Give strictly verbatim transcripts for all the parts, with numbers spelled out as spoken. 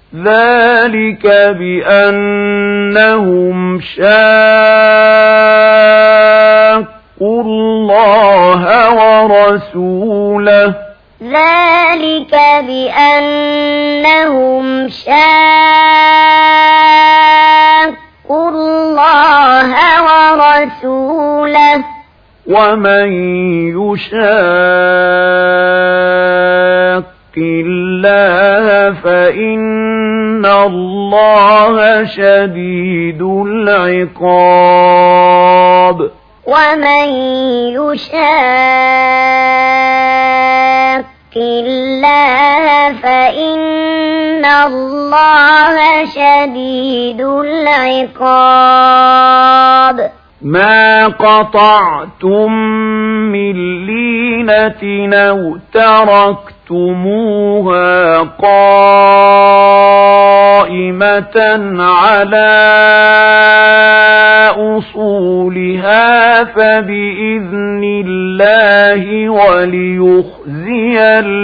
ذلك بأنهم شاقوا الله ورسوله ذلك بأنهم شاقوا الله ورسوله ومن يشاق الله فإن الله شديد العقاب ومن يشاق الله فإن الله شديد العقاب ما قطعتم من لينة أو تركتموها قائمة على أصولها فبإذن الله وليخزي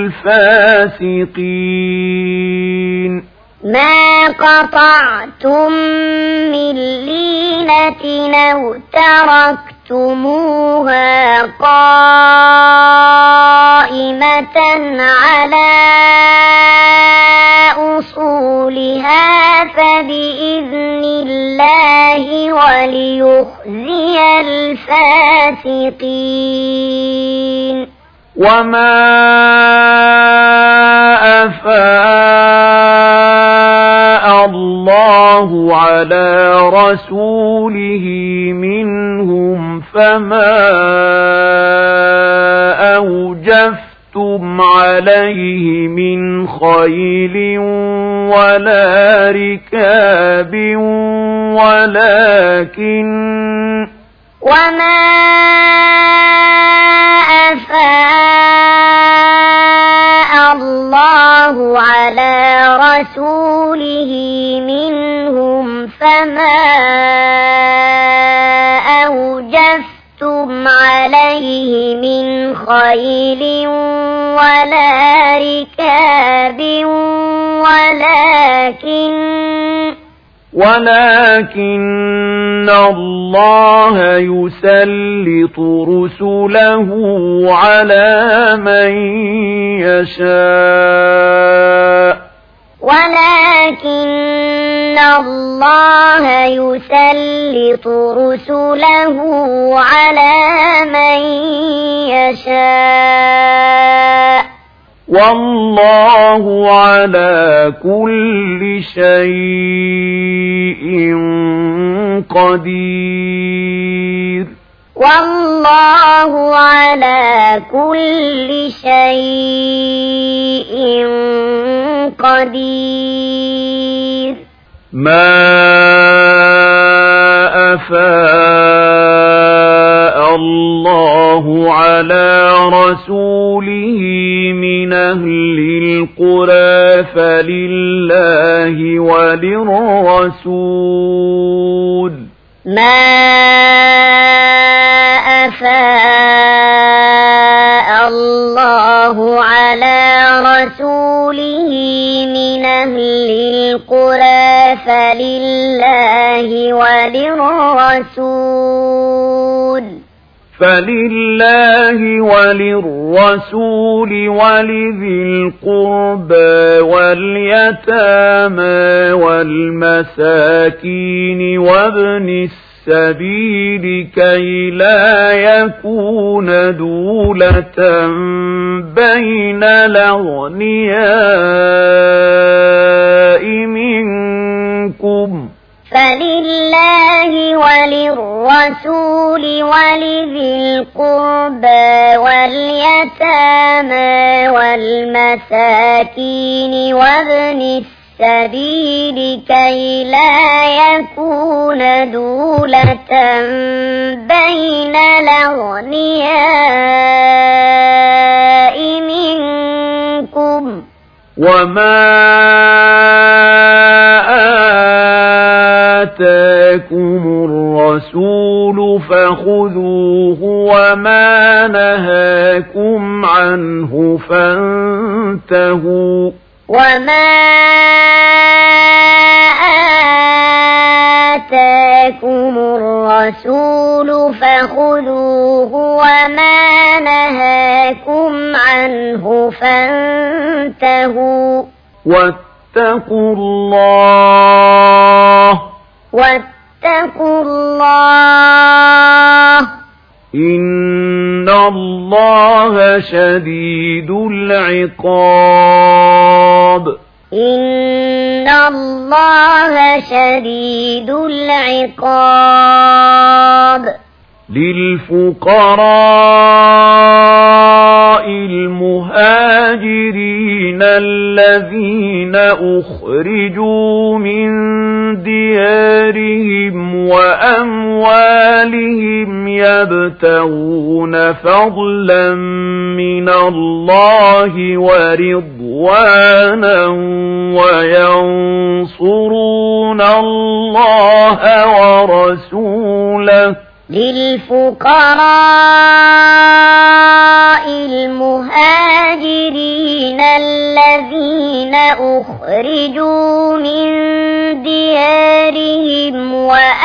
الفاسقين ما قطعتم من لينة أو تركتموها قائمة على أصولها فبإذن الله وليخزي الفاسقين وما أفاء الله على رسوله منهم فما أوجفتم عليه من خيل ولا ركاب ولكن وما أفاء الله على رسوله منهم فما أوجفتم عليه من خيل ولا ركاب ولكن ولكن الله يسلط رسله على من يشاء ولكن الله يسلط رسله على من يشاء والله على كل شيء قدير والله على كل شيء قدير ما أفاء الله على رسوله من أهل القرى فلله وللرسول ما أفاء الله على رسوله من أهل القرى فلله وللرسول فلله وللرسول ولذي القربى واليتامى والمساكين وابن السبيل كي لا يكون دولة بين الأغنياء منكم فلله وللرسول ولذي القربى واليتامى والمساكين وابن السبيل كي لا يكون دولة بين الأغنياء منكم وما آتاكم الرسول فخذوه وما الرسول فخذوه وما نهاكم عنه فانتهوا واتقوا الله واتقوا الله إن الله شديد العقاب إن الله شديد العقاب للفقراء المهاجرين الذين أخرجوا من ديارهم وأموالهم يبتغون فضلا من الله ورضوانا وينصرون الله ورسوله للفقراء المهاجرين الذين أخرجوا من ديارهم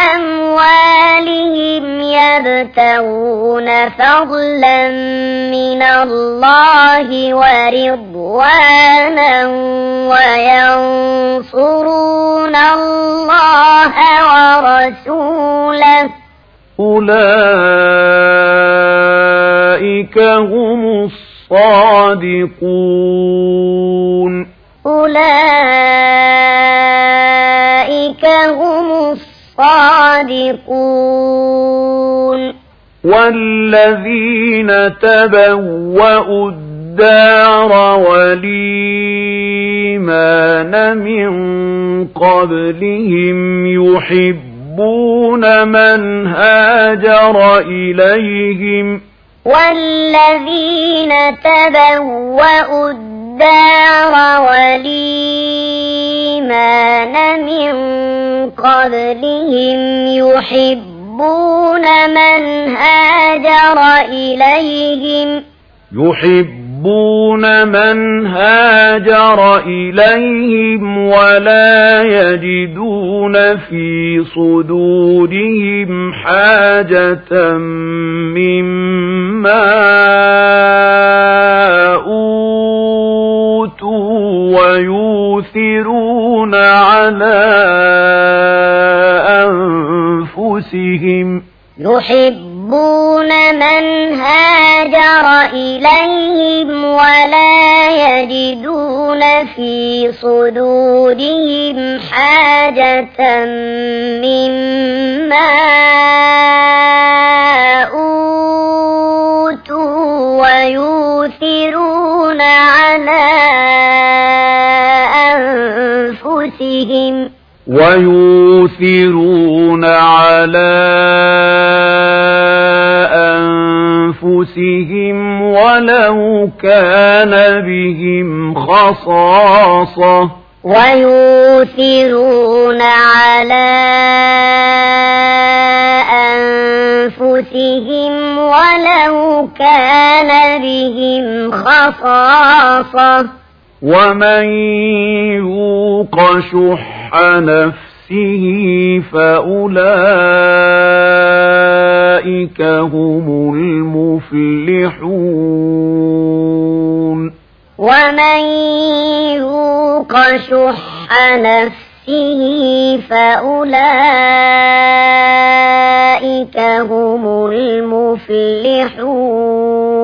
وأموالهم يبتغون فضلا من الله ورضوانا وينصرون الله ورسوله أولئك هم الصادقون أولئك هم الصادقون والذين تبوأوا الدار والإيمان من قبلهم يحبون من هاجر إليهم والذين تبوأوا الدار والإيمان من قبلهم يحبون من هاجر إليهم يحبون من هاجر إليهم ولا يجدون في صدورهم حاجة مما أوتوا ويؤثرون على أنفسهم يحبون من هاجر إليهم ولا يجدون في صدورهم حاجة مما أوتوا ويؤثرون على أنفسهم ويؤثرون على أنفسهم ولو كان بهم خصاصة ويؤثرون على أنفسهم ولو كان بهم خصاصة ومن يوق شح نفسه فأولئك هم المفلحون ومن يوق شح نفسه فأولئك هم المفلحون